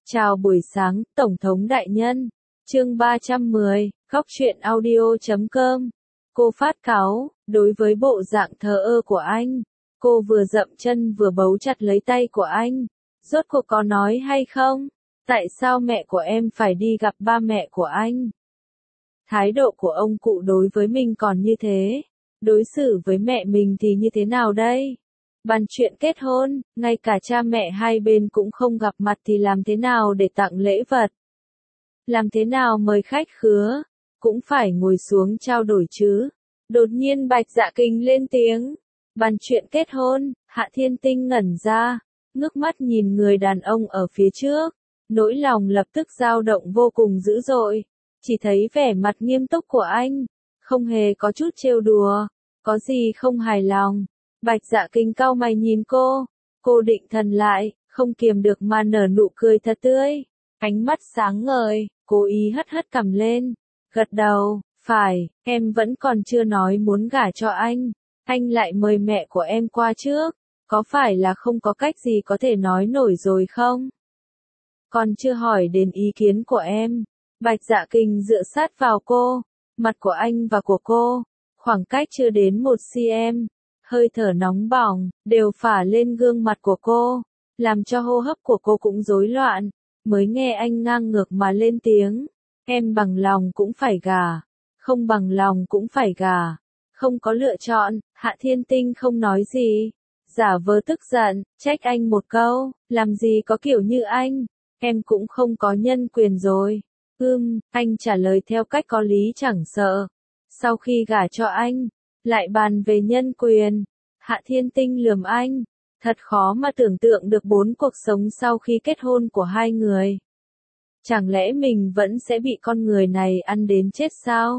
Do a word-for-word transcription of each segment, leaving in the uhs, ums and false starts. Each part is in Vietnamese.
Chào buổi sáng, Tổng thống đại nhân. Chương ba trăm mười, góc truyện audio chấm com. Cô phát cáu, đối với bộ dạng thờ ơ của anh. Cô vừa dậm chân vừa bấu chặt lấy tay của anh. Rốt cuộc có nói hay không? Tại sao mẹ của em phải đi gặp ba mẹ của anh? Thái độ của ông cụ đối với mình còn như thế. Đối xử với mẹ mình thì như thế nào đây? Bàn chuyện kết hôn, ngay cả cha mẹ hai bên cũng không gặp mặt thì làm thế nào để tặng lễ vật? Làm thế nào mời khách khứa? Cũng phải ngồi xuống trao đổi chứ. Đột nhiên Bạch Dạ Kình lên tiếng. Bàn chuyện kết hôn, Hạ Thiên Tinh ngẩn ra, ngước mắt nhìn người đàn ông ở phía trước. Nỗi lòng lập tức dao động vô cùng dữ dội. Chỉ thấy vẻ mặt nghiêm túc của anh, không hề có chút trêu đùa, có gì không hài lòng. Bạch Dạ Kình cau mày nhìn cô, cô định thần lại, không kiềm được mà nở nụ cười thật tươi, ánh mắt sáng ngời, cố ý hất hất cằm lên, gật đầu, phải, em vẫn còn chưa nói muốn gả cho anh, anh lại mời mẹ của em qua trước, có phải là không có cách gì có thể nói nổi rồi không? Còn chưa hỏi đến ý kiến của em. Bạch Dạ Kình dựa sát vào cô, mặt của anh và của cô, khoảng cách chưa đến một xăng-ti-mét. Hơi thở nóng bỏng, đều phả lên gương mặt của cô, làm cho hô hấp của cô cũng rối loạn, mới nghe anh ngang ngược mà lên tiếng, em bằng lòng cũng phải gả, không bằng lòng cũng phải gả, không có lựa chọn. Hạ Thiên Tinh không nói gì, giả vờ tức giận, trách anh một câu, làm gì có kiểu như anh, em cũng không có nhân quyền rồi. Ưm, anh trả lời theo cách có lý chẳng sợ, sau khi gả cho anh, lại bàn về nhân quyền. Hạ Thiên Tinh lườm anh, thật khó mà tưởng tượng được bốn cuộc sống sau khi kết hôn của hai người. Chẳng lẽ mình vẫn sẽ bị con người này ăn đến chết sao?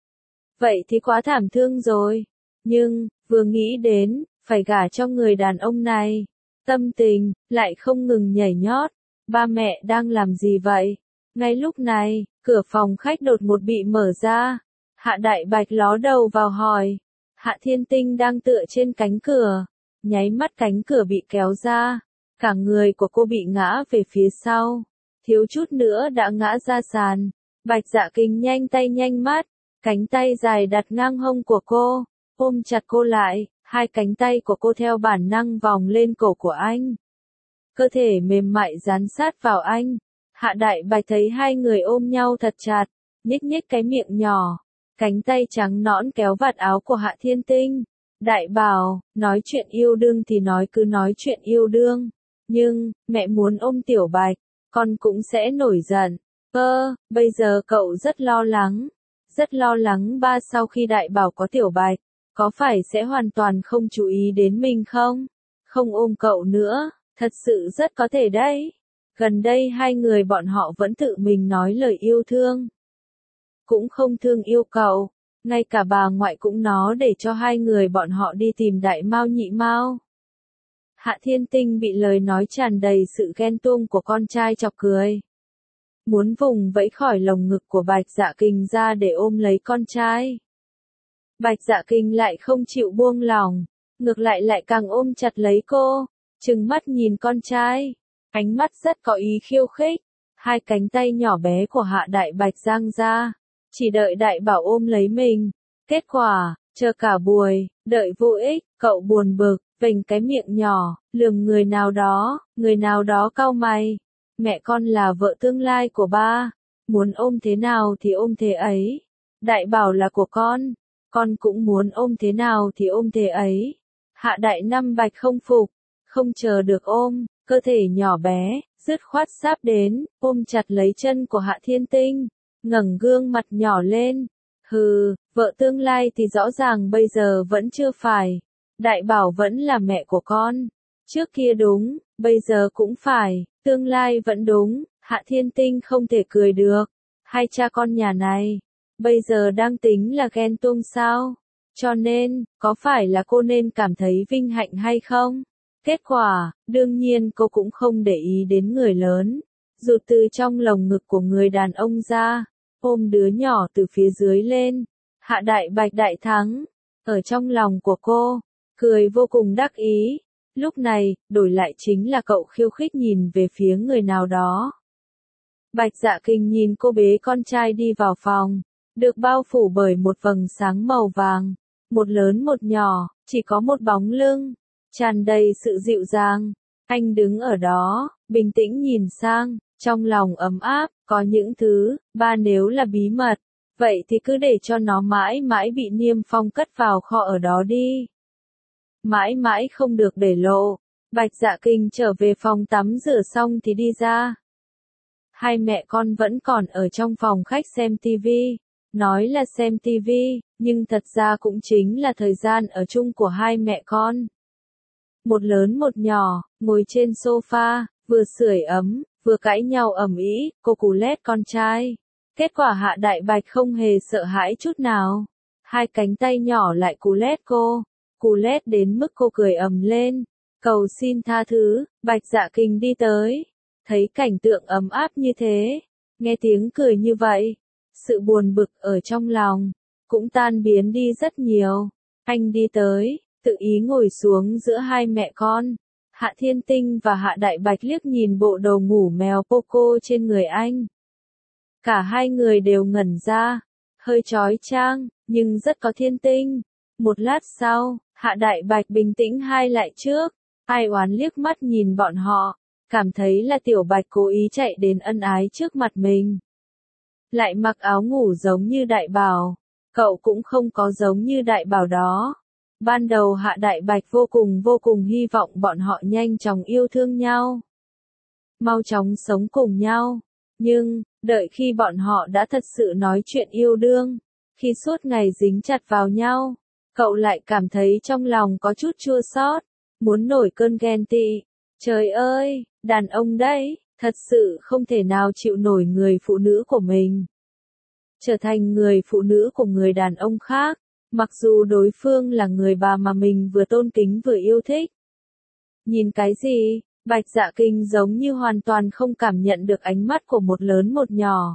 Vậy thì quá thảm thương rồi. Nhưng, vừa nghĩ đến, phải gả cho người đàn ông này, tâm tình, lại không ngừng nhảy nhót. Ba mẹ đang làm gì vậy? Ngay lúc này, cửa phòng khách đột ngột bị mở ra. Hạ Đại Bạch ló đầu vào hỏi. Hạ Thiên Tinh đang tựa trên cánh cửa, nháy mắt cánh cửa bị kéo ra, cả người của cô bị ngã về phía sau, thiếu chút nữa đã ngã ra sàn. Bạch Dạ Kình nhanh tay nhanh mắt, cánh tay dài đặt ngang hông của cô, ôm chặt cô lại, hai cánh tay của cô theo bản năng vòng lên cổ của anh. Cơ thể mềm mại dán sát vào anh. Hạ Đại Bạch thấy hai người ôm nhau thật chặt, nhếch nhếch cái miệng nhỏ. Cánh tay trắng nõn kéo vạt áo của Hạ Thiên Tinh. Đại bảo, nói chuyện yêu đương thì nói cứ nói chuyện yêu đương. Nhưng, mẹ muốn ôm Tiểu Bạch, con cũng sẽ nổi giận. Ơ, bây giờ cậu rất lo lắng. Rất lo lắng ba sau khi đại bảo có Tiểu Bạch, có phải sẽ hoàn toàn không chú ý đến mình không? Không ôm cậu nữa, thật sự rất có thể đấy. Gần đây hai người bọn họ vẫn tự mình nói lời yêu thương. Cũng không thương yêu cậu, ngay cả bà ngoại cũng nó để cho hai người bọn họ đi tìm Đại Mao Nhị Mao. Hạ Thiên Tinh bị lời nói tràn đầy sự ghen tuông của con trai chọc cười. Muốn vùng vẫy khỏi lồng ngực của Bạch Dạ Kình ra để ôm lấy con trai. Bạch Dạ Kình lại không chịu buông lỏng, ngược lại lại càng ôm chặt lấy cô, trừng mắt nhìn con trai, ánh mắt rất có ý khiêu khích. Hai cánh tay nhỏ bé của Hạ Đại Bạch giang ra, chỉ đợi đại bảo ôm lấy mình. Kết quả, chờ cả buổi, đợi vô ích, cậu buồn bực, vểnh cái miệng nhỏ, lườm người nào đó, người nào đó cau mày. Mẹ con là vợ tương lai của ba, muốn ôm thế nào thì ôm thế ấy. Đại bảo là của con, con cũng muốn ôm thế nào thì ôm thế ấy. Hạ Đại Năm Bạch không phục, không chờ được ôm, cơ thể nhỏ bé, dứt khoát sáp đến, ôm chặt lấy chân của Hạ Thiên Tinh. Ngẩng gương mặt nhỏ lên, hừ, vợ tương lai thì rõ ràng bây giờ vẫn chưa phải, đại bảo vẫn là mẹ của con, trước kia đúng, bây giờ cũng phải, tương lai vẫn đúng. Hạ Thiên Tinh không thể cười được, hai cha con nhà này, bây giờ đang tính là ghen tuông sao, cho nên, có phải là cô nên cảm thấy vinh hạnh hay không? Kết quả, đương nhiên cô cũng không để ý đến người lớn. Rụt từ trong lồng ngực của người đàn ông ra, ôm đứa nhỏ từ phía dưới lên. Hạ Đại Bạch đại thắng, ở trong lòng của cô, cười vô cùng đắc ý. Lúc này, đổi lại chính là cậu khiêu khích nhìn về phía người nào đó. Bạch Dạ Kinh nhìn cô bế con trai đi vào phòng, được bao phủ bởi một vầng sáng màu vàng, một lớn một nhỏ, chỉ có một bóng lưng, tràn đầy sự dịu dàng. Anh đứng ở đó, bình tĩnh nhìn sang, trong lòng ấm áp, có những thứ, ba nếu là bí mật, vậy thì cứ để cho nó mãi mãi bị niêm phong cất vào kho ở đó đi. Mãi mãi không được để lộ. Bạch Dạ Kinh trở về phòng tắm rửa xong thì đi ra. Hai mẹ con vẫn còn ở trong phòng khách xem tivi. Nói là xem tivi, nhưng thật ra cũng chính là thời gian ở chung của hai mẹ con. Một lớn một nhỏ, ngồi trên sofa, vừa sưởi ấm, vừa cãi nhau ầm ĩ, cô cù lét con trai. Kết quả Hạ Đại Bạch không hề sợ hãi chút nào. Hai cánh tay nhỏ lại cù lét cô. Cù lét đến mức cô cười ầm lên. Cầu xin tha thứ. Bạch Dạ Kinh đi tới. Thấy cảnh tượng ấm áp như thế. Nghe tiếng cười như vậy. Sự buồn bực ở trong lòng. Cũng tan biến đi rất nhiều. Anh đi tới. Tự ý ngồi xuống giữa hai mẹ con. Hạ Thiên Tinh và Hạ Đại Bạch liếc nhìn bộ đồ ngủ mèo Poco trên người anh. Cả hai người đều ngẩn ra. Hơi chói chang, nhưng rất có thiên tinh. Một lát sau, Hạ Đại Bạch bình tĩnh hai lại trước. Ai oán liếc mắt nhìn bọn họ. Cảm thấy là Tiểu Bạch cố ý chạy đến ân ái trước mặt mình. Lại mặc áo ngủ giống như Đại Bảo. Cậu cũng không có giống như Đại Bảo đó. Ban đầu Hạ Đại Bạch vô cùng vô cùng hy vọng bọn họ nhanh chóng yêu thương nhau. Mau chóng sống cùng nhau. Nhưng, đợi khi bọn họ đã thật sự nói chuyện yêu đương, khi suốt ngày dính chặt vào nhau, cậu lại cảm thấy trong lòng có chút chua xót, muốn nổi cơn ghen tị. Trời ơi, đàn ông đấy, thật sự không thể nào chịu nổi người phụ nữ của mình trở thành người phụ nữ của người đàn ông khác. Mặc dù đối phương là người bà mà mình vừa tôn kính vừa yêu thích. Nhìn cái gì? Bạch Dạ Kinh giống như hoàn toàn không cảm nhận được ánh mắt của một lớn một nhỏ.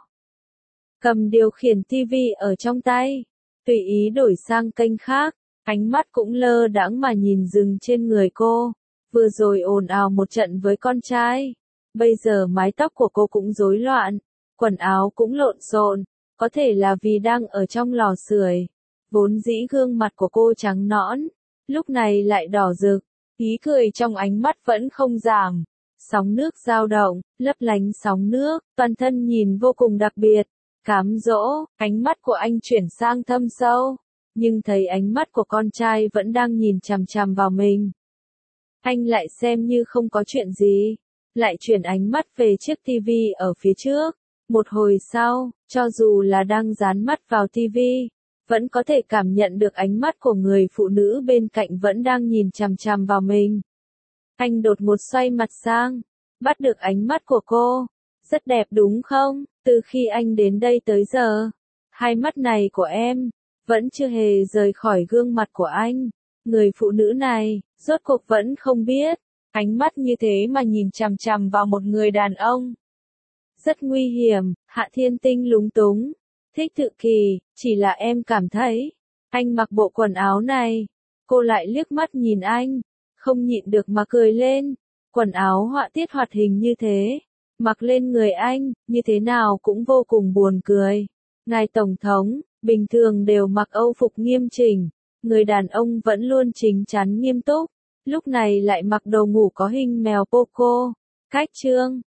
Cầm điều khiển tivi ở trong tay. Tùy ý đổi sang kênh khác. Ánh mắt cũng lơ đãng mà nhìn dừng trên người cô. Vừa rồi ồn ào một trận với con trai. Bây giờ mái tóc của cô cũng rối loạn. Quần áo cũng lộn xộn. Có thể là vì đang ở trong lò sưởi. Vốn dĩ gương mặt của cô trắng nõn, lúc này lại đỏ rực, ý cười trong ánh mắt vẫn không giảm. Sóng nước dao động, lấp lánh sóng nước, toàn thân nhìn vô cùng đặc biệt. Cám dỗ, ánh mắt của anh chuyển sang thâm sâu, nhưng thấy ánh mắt của con trai vẫn đang nhìn chằm chằm vào mình. Anh lại xem như không có chuyện gì, lại chuyển ánh mắt về chiếc tivi ở phía trước. Một hồi sau, cho dù là đang dán mắt vào tivi, vẫn có thể cảm nhận được ánh mắt của người phụ nữ bên cạnh vẫn đang nhìn chằm chằm vào mình. Anh đột ngột xoay mặt sang, bắt được ánh mắt của cô. Rất đẹp đúng không? Từ khi anh đến đây tới giờ, hai mắt này của em vẫn chưa hề rời khỏi gương mặt của anh. Người phụ nữ này, rốt cuộc vẫn không biết, ánh mắt như thế mà nhìn chằm chằm vào một người đàn ông. Rất nguy hiểm. Hạ Thiên Tinh lúng túng. Thích Tự Kỳ, chỉ là em cảm thấy, anh mặc bộ quần áo này. Cô lại liếc mắt nhìn anh, không nhịn được mà cười lên. Quần áo họa tiết hoạt hình như thế, mặc lên người anh, như thế nào cũng vô cùng buồn cười. Ngài Tổng thống, bình thường đều mặc âu phục nghiêm chỉnh, người đàn ông vẫn luôn chính chắn nghiêm túc, lúc này lại mặc đồ ngủ có hình mèo Poco. Cách chương